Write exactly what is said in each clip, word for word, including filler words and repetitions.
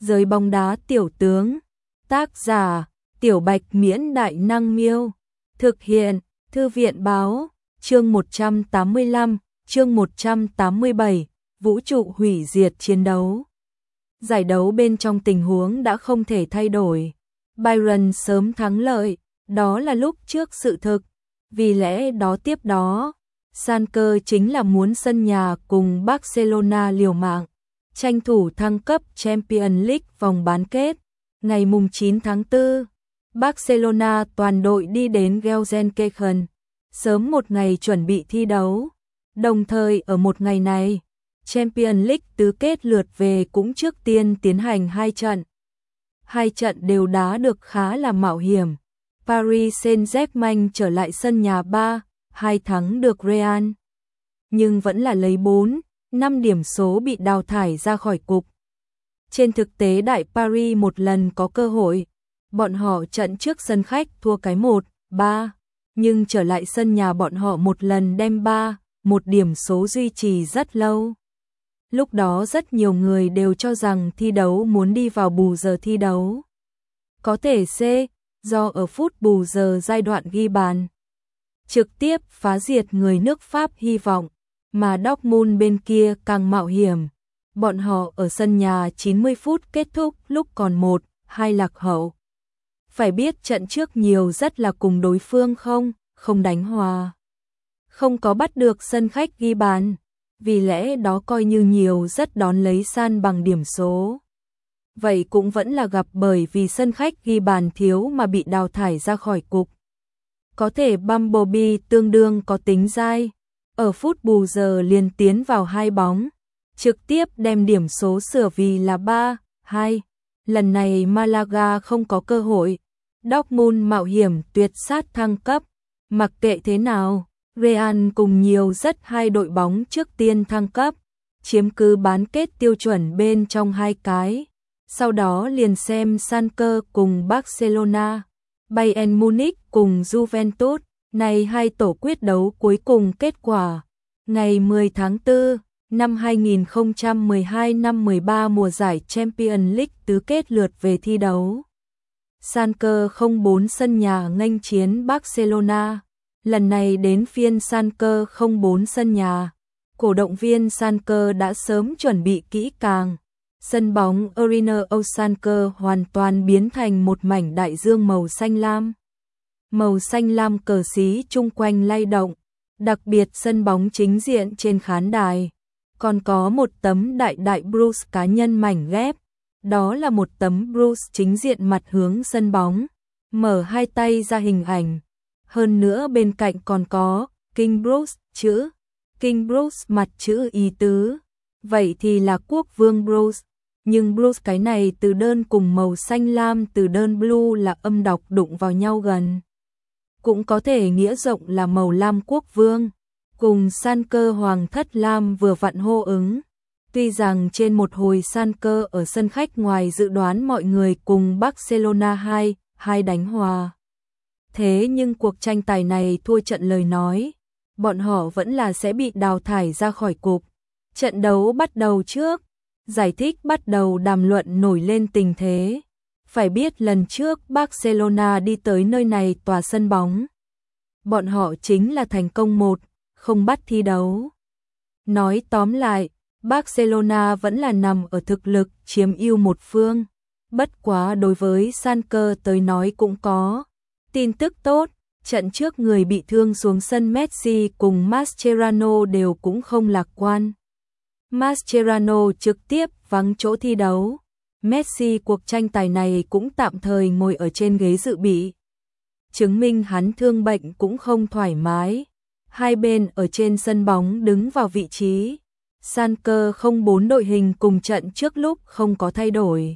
Giới bóng đá tiểu tướng. Tác giả: Tiểu Bạch Miễn Đại Năng Miêu. Thực hiện: Thư viện báo. Chương một trăm tám mươi lăm, chương một trăm tám mươi bảy, vũ trụ hủy diệt chiến đấu. Giải đấu bên trong tình huống đã không thể thay đổi. Bayern sớm thắng lợi, đó là lúc trước sự thực. Vì lẽ đó tiếp đó, Schalke chính là muốn sân nhà cùng Barcelona liều mạng, tranh thủ thăng cấp Champions League vòng bán kết. Ngày mùng chín tháng tư, Barcelona toàn đội đi đến Gelsenkirchen, sớm một ngày chuẩn bị thi đấu. Đồng thời ở một ngày này, Champions League tứ kết lượt về cũng trước tiên tiến hành hai trận. Hai trận đều đá được khá là mạo hiểm. Paris Saint-Germain trở lại sân nhà ba hai thắng được Real, nhưng vẫn là lấy bốn năm điểm số bị đào thải ra khỏi cục. Trên thực tế Đại Paris một lần có cơ hội, bọn họ trận trước sân khách thua cái một ba, nhưng trở lại sân nhà bọn họ một lần đem ba một điểm số duy trì rất lâu. Lúc đó rất nhiều người đều cho rằng thi đấu muốn đi vào bù giờ thi đấu. Có thể C, do ở phút bù giờ giai đoạn ghi bàn trực tiếp phá diệt người nước Pháp hy vọng, mà Dortmund bên kia càng mạo hiểm. Bọn họ ở sân nhà chín mươi phút kết thúc lúc còn một hai lạc hậu. Phải biết trận trước nhiều rất là cùng đối phương không, không đánh hòa. Không có bắt được sân khách ghi bàn, vì lẽ đó coi như nhiều rất đón lấy san bằng điểm số. Vậy cũng vẫn là gặp bởi vì sân khách ghi bàn thiếu mà bị đào thải ra khỏi cục. Có thể Bumblebee tương đương có tính dai, ở phút bù giờ liền tiến vào hai bóng, trực tiếp đem điểm số sửa vì là ba hai. Lần này Malaga không có cơ hội, Dortmund mạo hiểm tuyệt sát thăng cấp. Mặc kệ thế nào, Real cùng nhiều rất hai đội bóng trước tiên thăng cấp, chiếm cứ bán kết tiêu chuẩn bên trong hai cái. Sau đó liền xem Schalke cùng Barcelona, Bayern Munich cùng Juventus, này hai tổ quyết đấu cuối cùng kết quả. Ngày mười tháng tư năm hai nghìn không trăm mười hai năm mười ba mùa giải Champions League tứ kết lượt về thi đấu. Schalke không bốn sân nhà nghênh chiến Barcelona. Lần này đến phiên Schalke không bốn sân nhà. Cổ động viên Schalke đã sớm chuẩn bị kỹ càng. Sân bóng Arena Schalke hoàn toàn biến thành một mảnh đại dương màu xanh lam. Màu xanh lam cờ xí chung quanh lay động, đặc biệt sân bóng chính diện trên khán đài. Còn có một tấm đại đại Bruce cá nhân mảnh ghép. Đó là một tấm Bruce chính diện mặt hướng sân bóng, mở hai tay ra hình ảnh. Hơn nữa bên cạnh còn có King Bruce chữ, King Bruce mặt chữ ý tứ. Vậy thì là quốc vương Bruce. Nhưng Bruce cái này từ đơn cùng màu xanh lam từ đơn blue là âm đọc đụng vào nhau gần. Cũng có thể nghĩa rộng là màu lam quốc vương, cùng Schalke hoàng thất lam vừa vặn hô ứng. Tuy rằng trên một hồi Schalke ở sân khách ngoài dự đoán mọi người cùng Barcelona hai hai đánh hòa. Thế nhưng cuộc tranh tài này thua trận lời nói, bọn họ vẫn là sẽ bị đào thải ra khỏi cục. Trận đấu bắt đầu trước, giải thích bắt đầu đàm luận nổi lên tình thế. Phải biết lần trước Barcelona đi tới nơi này tòa sân bóng, bọn họ chính là thành công một không bắt thi đấu. Nói tóm lại, Barcelona vẫn là nằm ở thực lực chiếm ưu một phương. Bất quá đối với Schalke tới nói cũng có tin tức tốt, trận trước người bị thương xuống sân Messi cùng Mascherano đều cũng không lạc quan. Mascherano trực tiếp vắng chỗ thi đấu. Messi cuộc tranh tài này cũng tạm thời ngồi ở trên ghế dự bị, chứng minh hắn thương bệnh cũng không thoải mái. Hai bên ở trên sân bóng đứng vào vị trí. Schalke không bốn đội hình cùng trận trước lúc không có thay đổi.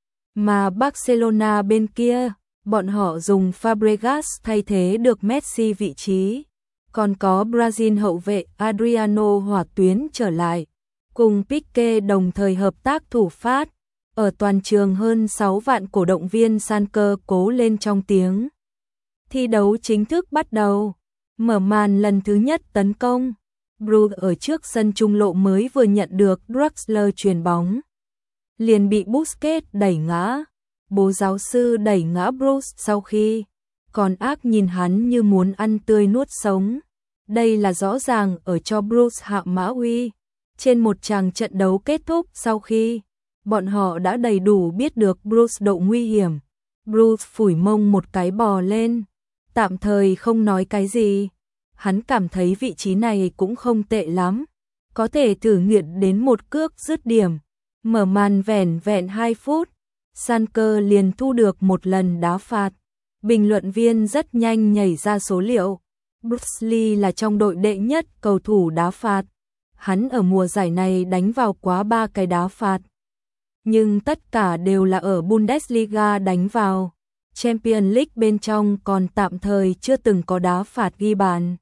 Mà Barcelona bên kia, bọn họ dùng Fabregas thay thế được Messi vị trí. Còn có Brazil hậu vệ Adriano hỏa tuyến trở lại, cùng Pique đồng thời hợp tác thủ phát. Ở toàn trường hơn sáu vạn cổ động viên Schalke cố lên trong tiếng. Thi đấu chính thức bắt đầu. Mở màn lần thứ nhất tấn công. Brugge ở trước sân trung lộ mới vừa nhận được Draxler chuyền bóng. liền bị Busquets đẩy ngã. Bố giáo sư đẩy ngã Bruce sau khi còn ác nhìn hắn như muốn ăn tươi nuốt sống. Đây là rõ ràng ở cho Bruce hạ mã uy. Trên một tràng trận đấu kết thúc sau khi bọn họ đã đầy đủ biết được Bruce độ nguy hiểm. Bruce phủi mông một cái bò lên, tạm thời không nói cái gì. Hắn cảm thấy vị trí này cũng không tệ lắm, có thể thử nghiệm đến một cước dứt điểm. Mở màn vẻn vẹn hai phút, Sanker liền thu được một lần đá phạt. Bình luận viên rất nhanh nhảy ra số liệu. Bruce Lee là trong đội đệ nhất cầu thủ đá phạt. Hắn ở mùa giải này đánh vào quá ba cái đá phạt. Nhưng tất cả đều là ở Bundesliga đánh vào. Champions League bên trong còn tạm thời chưa từng có đá phạt ghi bàn.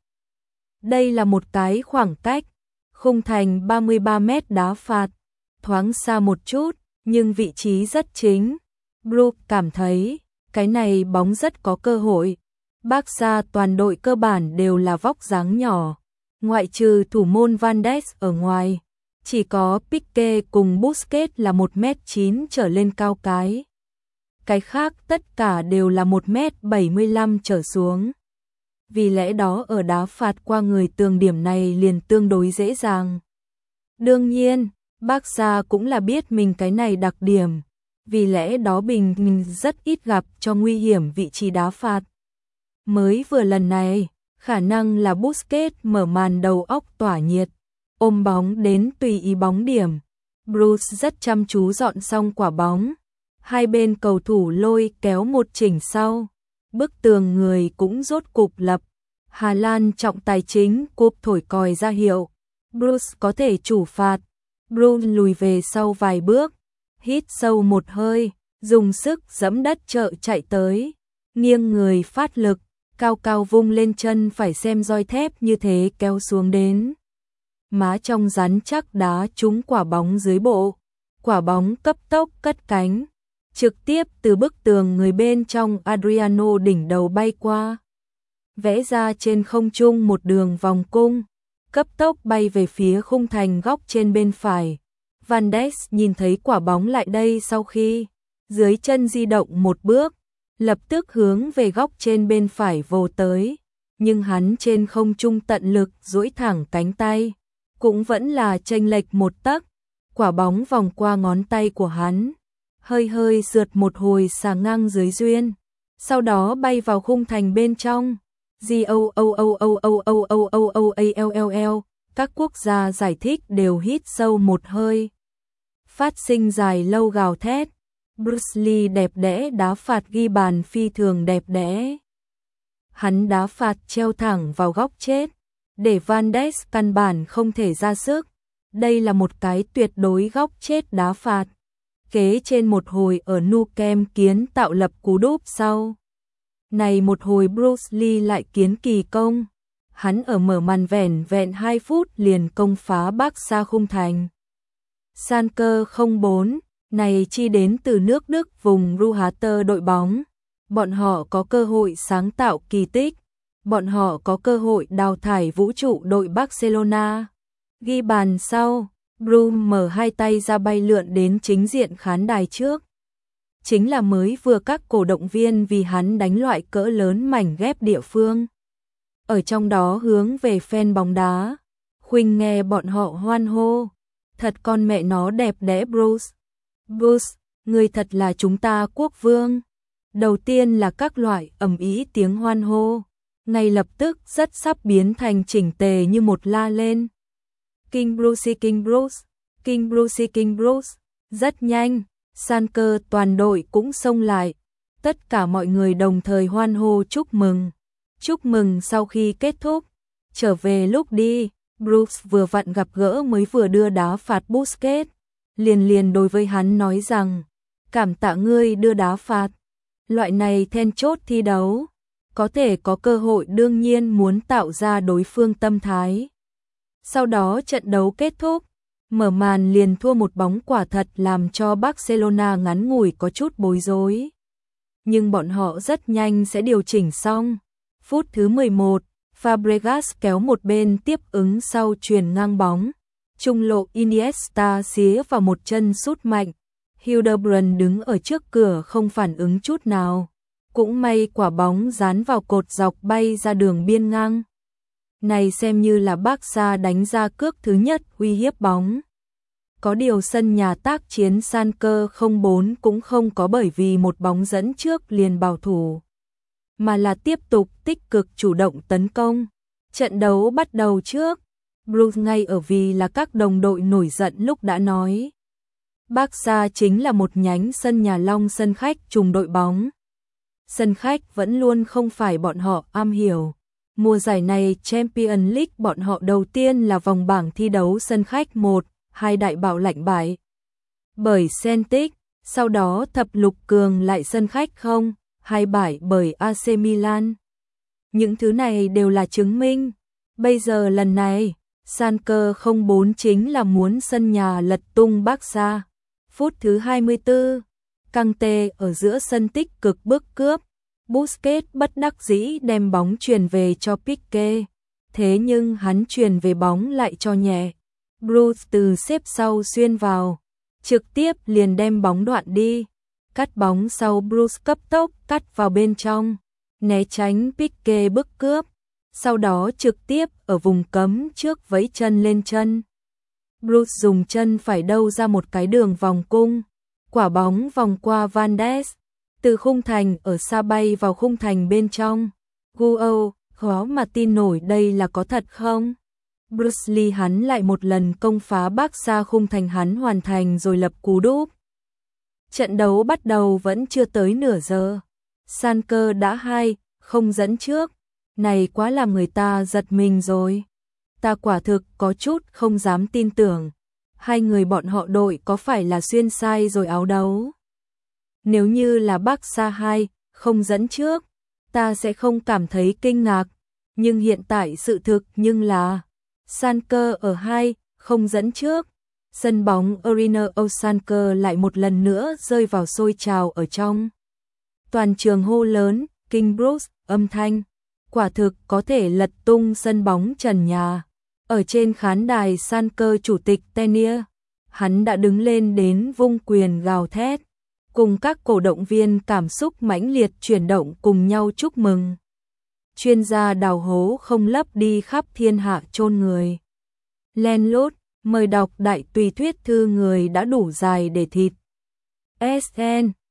Đây là một cái khoảng cách. Khung thành ba mươi ba mét đá phạt. Thoáng xa một chút, nhưng vị trí rất chính. Bruce cảm thấy, cái này bóng rất có cơ hội. Barca toàn đội cơ bản đều là vóc dáng nhỏ. Ngoại trừ thủ môn Van Dijk ở ngoài, chỉ có Pique cùng Busquets là một mét chín trở lên cao cái. Cái khác tất cả đều là một mét bảy mươi lăm trở xuống. Vì lẽ đó ở đá phạt qua người tường điểm này liền tương đối dễ dàng. Đương nhiên, Barca cũng là biết mình cái này đặc điểm. Vì lẽ đó bình rất ít gặp cho nguy hiểm vị trí đá phạt. Mới vừa lần này, khả năng là Busquets mở màn đầu óc tỏa nhiệt, ôm bóng đến tùy ý bóng điểm. Bruce rất chăm chú dọn xong quả bóng. Hai bên cầu thủ lôi kéo một chỉnh sau. Bức tường người cũng rốt cục lập. Hà Lan trọng tài chính cúp thổi còi ra hiệu. Bruce có thể chủ phạt. Bruce lùi về sau vài bước, hít sâu một hơi, dùng sức giẫm đất trợ chạy tới, nghiêng người phát lực, cao cao vung lên chân phải xem roi thép như thế kéo xuống đến. Má trong rắn chắc đá trúng quả bóng dưới bộ, quả bóng cấp tốc cất cánh, trực tiếp từ bức tường người bên trong Adriano đỉnh đầu bay qua, vẽ ra trên không trung một đường vòng cung, cấp tốc bay về phía khung thành góc trên bên phải. Van Dijk nhìn thấy quả bóng lại đây sau khi dưới chân di động một bước, lập tức hướng về góc trên bên phải vồ tới, nhưng hắn trên không trung tận lực duỗi thẳng cánh tay, cũng vẫn là chênh lệch một tấc, quả bóng vòng qua ngón tay của hắn, hơi hơi sượt một hồi xà ngang dưới duyên, sau đó bay vào khung thành bên trong. G O O O O O O O O O A L L L, các quốc gia giải thích đều hít sâu một hơi. Phát sinh dài lâu gào thét. Bruce Lee đẹp đẽ đá phạt ghi bàn phi thường đẹp đẽ. Hắn đá phạt treo thẳng vào góc chết, để Van Dijk căn bản không thể ra sức. Đây là một cái tuyệt đối góc chết đá phạt. Kế trên một hồi ở Nou Camp kiến tạo lập cú đúp sau. Này một hồi Bruce Lee lại kiến kỳ công. Hắn ở mở màn vẻn vẹn hai phút liền công phá Barca khung thành. Sanker không bốn, này chi đến từ nước Đức vùng Ruhrter đội bóng. Bọn họ có cơ hội sáng tạo kỳ tích. Bọn họ có cơ hội đào thải vũ trụ đội Barcelona. Ghi bàn sau, Bruce mở hai tay ra bay lượn đến chính diện khán đài trước. Chính là mới vừa các cổ động viên vì hắn đánh loại cỡ lớn mảnh ghép địa phương. Ở trong đó hướng về fan bóng đá, khuynh nghe bọn họ hoan hô. Thật con mẹ nó đẹp đẽ Bruce. Bruce, người thật là chúng ta quốc vương. Đầu tiên là các loại ầm ĩ tiếng hoan hô. Ngay lập tức rất sắp biến thành chỉnh tề như một la lên. King Bruce, King Bruce, King Bruce, King Bruce. Rất nhanh, Sanker toàn đội cũng xông lại. Tất cả mọi người đồng thời hoan hô chúc mừng. Chúc mừng sau khi kết thúc. Trở về lúc đi, Bruce vừa vặn gặp gỡ mới vừa đưa đá phạt Busquets. Liền liền đối với hắn nói rằng, cảm tạ ngươi đưa đá phạt. Loại này then chốt thi đấu, có thể có cơ hội đương nhiên muốn tạo ra đối phương tâm thái. Sau đó trận đấu kết thúc, mở màn liền thua một bóng quả thật làm cho Barcelona ngắn ngủi có chút bối rối. Nhưng bọn họ rất nhanh sẽ điều chỉnh xong. Phút thứ mười một, Fabregas kéo một bên tiếp ứng sau chuyền ngang bóng. Trung lộ Iniesta xía vào một chân sút mạnh. Hildebrand đứng ở trước cửa không phản ứng chút nào. Cũng may quả bóng dán vào cột dọc bay ra đường biên ngang. Này xem như là Barca đánh ra cước thứ nhất uy hiếp bóng. Có điều sân nhà tác chiến Schalke không bốn cũng không có bởi vì một bóng dẫn trước liền bảo thủ, mà là tiếp tục tích cực chủ động tấn công. Trận đấu bắt đầu trước, Bruce ngay ở vì là các đồng đội nổi giận lúc đã nói. Barca chính là một nhánh sân nhà long sân khách trùng đội bóng. Sân khách vẫn luôn không phải bọn họ am hiểu. Mùa giải này Champions League bọn họ đầu tiên là vòng bảng thi đấu sân khách một, hai đại bạo lạnh bại bởi Celtic, sau đó thập lục cường lại sân khách không, hai bại bởi a xê Milan. Những thứ này đều là chứng minh. Bây giờ lần này, Schalke không bốn chính là muốn sân nhà lật tung Barca. Phút thứ hai mươi tư, Kante ở giữa sân tích cực bước cướp. Busquets bất đắc dĩ đem bóng truyền về cho Pique. Thế nhưng hắn truyền về bóng lại cho nhẹ. Bruce từ xếp sau xuyên vào, trực tiếp liền đem bóng đoạn đi. Cắt bóng sau Bruce cấp tốc cắt vào bên trong, né tránh Pique bức cướp. Sau đó trực tiếp ở vùng cấm trước vẫy chân lên chân. Bruce dùng chân phải đâu ra một cái đường vòng cung. Quả bóng vòng qua Van Ness, từ khung thành ở xa bay vào khung thành bên trong. Guo, khó mà tin nổi đây là có thật không? Bruce Lee hắn lại một lần công phá Barca khung thành hắn hoàn thành rồi lập cú đúp. Trận đấu bắt đầu vẫn chưa tới nửa giờ. Schalke đã hai không dẫn trước. Này quá làm người ta giật mình rồi. Ta quả thực có chút không dám tin tưởng. Hai người bọn họ đội có phải là xuyên sai rồi áo đấu? Nếu như là Barca hai không dẫn trước, ta sẽ không cảm thấy kinh ngạc. Nhưng hiện tại sự thực nhưng là Schalke ở hai không dẫn trước. Sân bóng Arena of Schalke lại một lần nữa rơi vào sôi trào ở trong. Toàn trường hô lớn, King Bruce, âm thanh. Quả thực có thể lật tung sân bóng trần nhà. Ở trên khán đài Schalke chủ tịch Tenier, hắn đã đứng lên đến vung quyền gào thét. Cùng các cổ động viên cảm xúc mãnh liệt chuyển động cùng nhau chúc mừng. Chuyên gia đào hố không lấp đi khắp thiên hạ chôn người. Len lút, mời đọc đại tùy thuyết thư người đã đủ dài để thịt. ét en